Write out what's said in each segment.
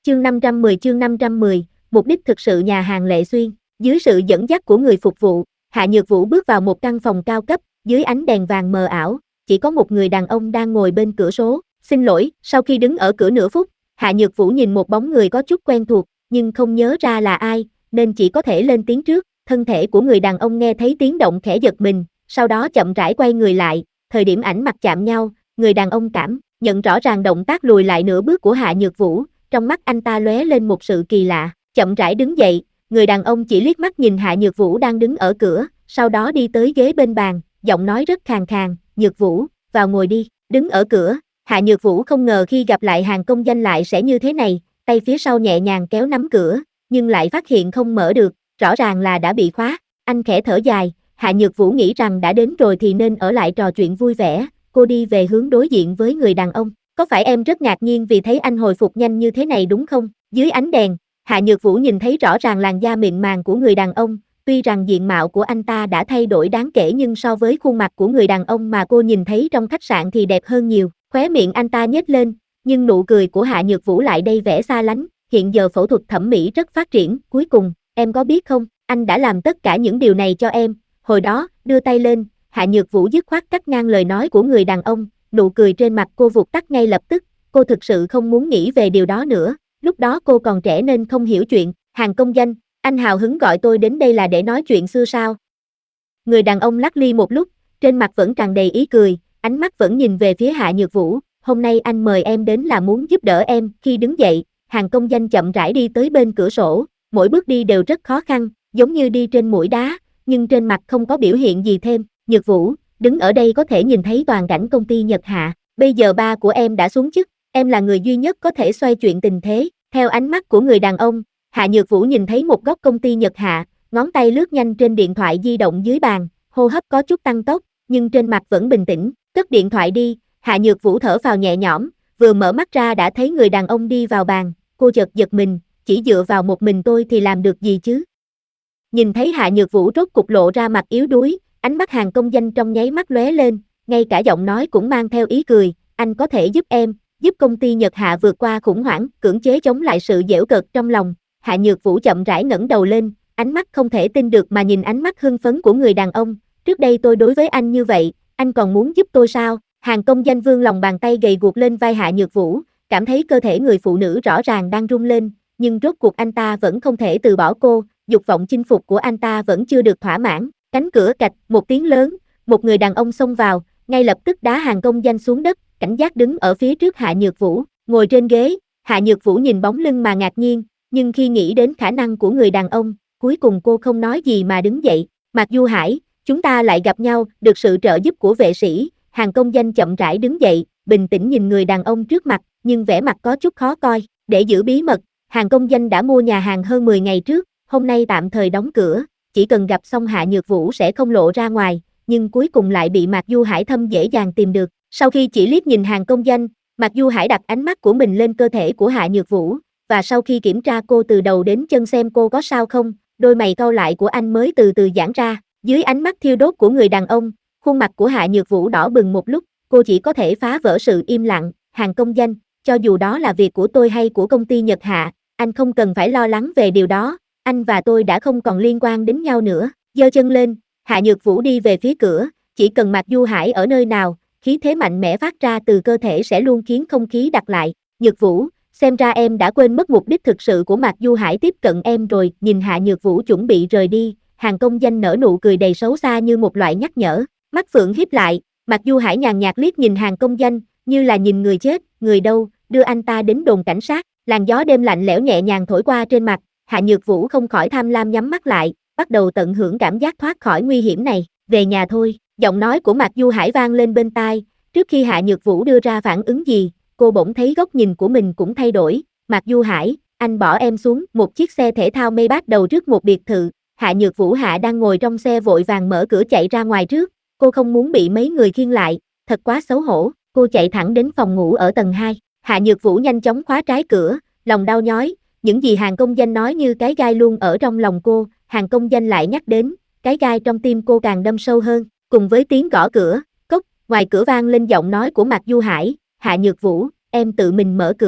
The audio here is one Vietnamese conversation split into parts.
chương 510, mục đích thực sự nhà hàng Lệ Xuyên. Dưới sự dẫn dắt của người phục vụ, Hạ Nhược Vũ bước vào một căn phòng cao cấp, dưới ánh đèn vàng mờ ảo, chỉ có một người đàn ông đang ngồi bên cửa sổ. Xin lỗi, sau khi đứng ở cửa nửa phút, Hạ Nhược Vũ nhìn một bóng người có chút quen thuộc, nhưng không nhớ ra là ai, nên chỉ có thể lên tiếng trước. Thân thể của người đàn ông nghe thấy tiếng động khẽ giật mình, sau đó chậm rãi quay người lại, thời điểm ánh mặt chạm nhau, người đàn ông cảm nhận rõ ràng động tác lùi lại nửa bước của Hạ Nhược Vũ, trong mắt anh ta lóe lên một sự kỳ lạ, chậm rãi đứng dậy, người đàn ông chỉ liếc mắt nhìn Hạ Nhược Vũ đang đứng ở cửa, sau đó đi tới ghế bên bàn, giọng nói rất khàn khàn, "Nhược Vũ, vào ngồi đi." Đứng ở cửa, Hạ Nhược Vũ không ngờ khi gặp lại Hàn Công Danh lại sẽ như thế này, tay phía sau nhẹ nhàng kéo nắm cửa, nhưng lại phát hiện không mở được, rõ ràng là đã bị khóa. Anh khẽ thở dài, Hạ Nhược Vũ nghĩ rằng đã đến rồi thì nên ở lại trò chuyện vui vẻ, cô đi về hướng đối diện với người đàn ông. "Có phải em rất ngạc nhiên vì thấy anh hồi phục nhanh như thế này đúng không?" Dưới ánh đèn, Hạ Nhược Vũ nhìn thấy rõ ràng làn da mịn màng của người đàn ông, tuy rằng diện mạo của anh ta đã thay đổi đáng kể nhưng so với khuôn mặt của người đàn ông mà cô nhìn thấy trong khách sạn thì đẹp hơn nhiều. Khóe miệng anh ta nhếch lên, nhưng nụ cười của Hạ Nhược Vũ lại đầy vẻ xa lánh, hiện giờ phẫu thuật thẩm mỹ rất phát triển, cuối cùng, em có biết không, anh đã làm tất cả những điều này cho em. Hồi đó, đưa tay lên, Hạ Nhược Vũ dứt khoát cắt ngang lời nói của người đàn ông, nụ cười trên mặt cô vụt tắt ngay lập tức, cô thực sự không muốn nghĩ về điều đó nữa, lúc đó cô còn trẻ nên không hiểu chuyện. "Hàn Công Danh, anh hào hứng gọi tôi đến đây là để nói chuyện xưa sao?" Người đàn ông lắc ly một lúc, trên mặt vẫn tràn đầy ý cười, ánh mắt vẫn nhìn về phía Hạ Nhược Vũ, "Hôm nay anh mời em đến là muốn giúp đỡ em." Khi đứng dậy, Hàn Công Danh chậm rãi đi tới bên cửa sổ, mỗi bước đi đều rất khó khăn, giống như đi trên mũi đá, nhưng trên mặt không có biểu hiện gì thêm. "Nhược Vũ, đứng ở đây có thể nhìn thấy toàn cảnh công ty Nhật Hạ, bây giờ ba của em đã xuống chức, em là người duy nhất có thể xoay chuyển tình thế." Theo ánh mắt của người đàn ông, Hạ Nhược Vũ nhìn thấy một góc công ty Nhật Hạ, ngón tay lướt nhanh trên điện thoại di động dưới bàn, hô hấp có chút tăng tốc, nhưng trên mặt vẫn bình tĩnh. "Cất điện thoại đi." Hạ Nhược Vũ thở phào nhẹ nhõm, vừa mở mắt ra đã thấy người đàn ông đi vào bàn, cô chợt giật mình, chỉ dựa vào một mình tôi thì làm được gì chứ? Nhìn thấy Hạ Nhược Vũ rốt cục lộ ra mặt yếu đuối, ánh mắt Hàn Công Danh trong nháy mắt lóe lên, ngay cả giọng nói cũng mang theo ý cười, "Anh có thể giúp em, giúp công ty Nhật Hạ vượt qua khủng hoảng, cưỡng chế chống lại sự giễu cợt trong lòng." Hạ Nhược Vũ chậm rãi ngẩng đầu lên, ánh mắt không thể tin được mà nhìn ánh mắt hưng phấn của người đàn ông, "Trước đây tôi đối với anh như vậy, anh còn muốn giúp tôi sao?" Hàn Công Danh vươn lòng bàn tay gầy guộc lên vai Hạ Nhược Vũ, cảm thấy cơ thể người phụ nữ rõ ràng đang rung lên, nhưng rốt cuộc anh ta vẫn không thể từ bỏ cô, dục vọng chinh phục của anh ta vẫn chưa được thỏa mãn. Cánh cửa cạch, một tiếng lớn, một người đàn ông xông vào, ngay lập tức đá Hàn Công Danh xuống đất, cảnh giác đứng ở phía trước Hạ Nhược Vũ, ngồi trên ghế. Hạ Nhược Vũ nhìn bóng lưng mà ngạc nhiên, nhưng khi nghĩ đến khả năng của người đàn ông, cuối cùng cô không nói gì mà đứng dậy. "Mạc Du Hải, chúng ta lại gặp nhau." Được sự trợ giúp của vệ sĩ, Hàn Công Danh chậm rãi đứng dậy, bình tĩnh nhìn người đàn ông trước mặt, nhưng vẻ mặt có chút khó coi. Để giữ bí mật, Hàn Công Danh đã mua nhà hàng hơn 10 ngày trước, hôm nay tạm thời đóng cửa, chỉ cần gặp xong Hạ Nhược Vũ sẽ không lộ ra ngoài, nhưng cuối cùng lại bị Mạc Du Hải thâm dễ dàng tìm được. Sau khi chỉ liếc nhìn Hàn Công Danh, Mạc Du Hải đặt ánh mắt của mình lên cơ thể của Hạ Nhược Vũ, và sau khi kiểm tra cô từ đầu đến chân xem cô có sao không, đôi mày cau lại của anh mới từ từ giãn ra. Dưới ánh mắt thiêu đốt của người đàn ông, khuôn mặt của Hạ Nhược Vũ đỏ bừng một lúc, cô chỉ có thể phá vỡ sự im lặng. "Hàn Công Danh, cho dù đó là việc của tôi hay của công ty Nhật Hạ, anh không cần phải lo lắng về điều đó, anh và tôi đã không còn liên quan đến nhau nữa." Giơ chân lên, Hạ Nhược Vũ đi về phía cửa, chỉ cần Mạc Du Hải ở nơi nào, khí thế mạnh mẽ phát ra từ cơ thể sẽ luôn khiến không khí đặc lại. "Nhược Vũ, xem ra em đã quên mất mục đích thực sự của Mạc Du Hải tiếp cận em rồi." Nhìn Hạ Nhược Vũ chuẩn bị rời đi, Hàn Công Danh nở nụ cười đầy xấu xa như một loại nhắc nhở, mắt phượng híp lại, Mạc Du Hải nhàn nhạt liếc nhìn Hàn Công Danh, như là nhìn người chết. "Người đâu, đưa anh ta đến đồn cảnh sát." Làn gió đêm lạnh lẽo nhẹ nhàng thổi qua trên mặt, Hạ Nhược Vũ không khỏi tham lam nhắm mắt lại, bắt đầu tận hưởng cảm giác thoát khỏi nguy hiểm này. "Về nhà thôi." Giọng nói của Mạc Du Hải vang lên bên tai, trước khi Hạ Nhược Vũ đưa ra phản ứng gì, cô bỗng thấy góc nhìn của mình cũng thay đổi. "Mạc Du Hải, anh bỏ em xuống." Một chiếc xe thể thao Maybach đầu trước một biệt thự, Hạ Nhược Vũ đang ngồi trong xe vội vàng mở cửa chạy ra ngoài trước, cô không muốn bị mấy người khiêng lại, thật quá xấu hổ, cô chạy thẳng đến phòng ngủ ở tầng 2. Hạ Nhược Vũ nhanh chóng khóa trái cửa, lòng đau nhói, những gì Hàn Công Danh nói như cái gai luôn ở trong lòng cô, Hàn Công Danh lại nhắc đến, cái gai trong tim cô càng đâm sâu hơn. Cùng với tiếng gõ cửa, cốc, ngoài cửa vang lên giọng nói của Mạc Du Hải, "Hạ Nhược Vũ, em tự mình mở cửa."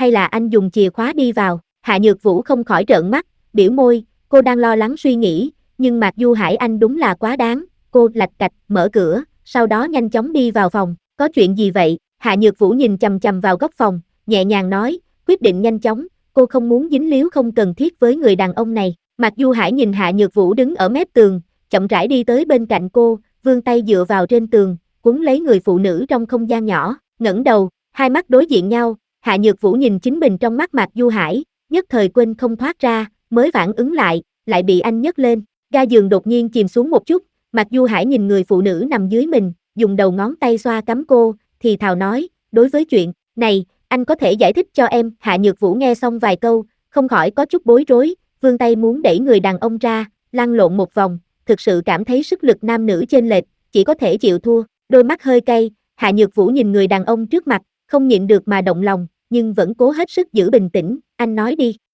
hay là anh dùng chìa khóa đi vào? Hạ Nhược Vũ không khỏi trợn mắt, biểu môi, cô đang lo lắng suy nghĩ, nhưng Mạc Du Hải anh đúng là quá đáng, cô lạch cạch mở cửa, sau đó nhanh chóng đi vào phòng, có chuyện gì vậy? Hạ Nhược Vũ nhìn chằm chằm vào góc phòng, nhẹ nhàng nói, quyết định nhanh chóng, cô không muốn dính líu không cần thiết với người đàn ông này. Mạc Du Hải nhìn Hạ Nhược Vũ đứng ở mép tường, chậm rãi đi tới bên cạnh cô, vươn tay dựa vào trên tường, quấn lấy người phụ nữ trong không gian nhỏ, ngẩng đầu, hai mắt đối diện nhau, Hạ Nhược Vũ nhìn chính mình trong mắt Mạc Du Hải, nhất thời quên không thoát ra, mới phản ứng lại bị anh nhấc lên, ga giường đột nhiên chìm xuống một chút, Mạc Du Hải nhìn người phụ nữ nằm dưới mình, dùng đầu ngón tay xoa cắm cô, thì thào nói, đối với chuyện này, anh có thể giải thích cho em. Hạ Nhược Vũ nghe xong vài câu, không khỏi có chút bối rối, vươn tay muốn đẩy người đàn ông ra, lăn lộn một vòng, thực sự cảm thấy sức lực nam nữ chênh lệch, chỉ có thể chịu thua, đôi mắt hơi cay, Hạ Nhược Vũ nhìn người đàn ông trước mặt, không nhịn được mà động lòng, nhưng vẫn cố hết sức giữ bình tĩnh, anh nói đi,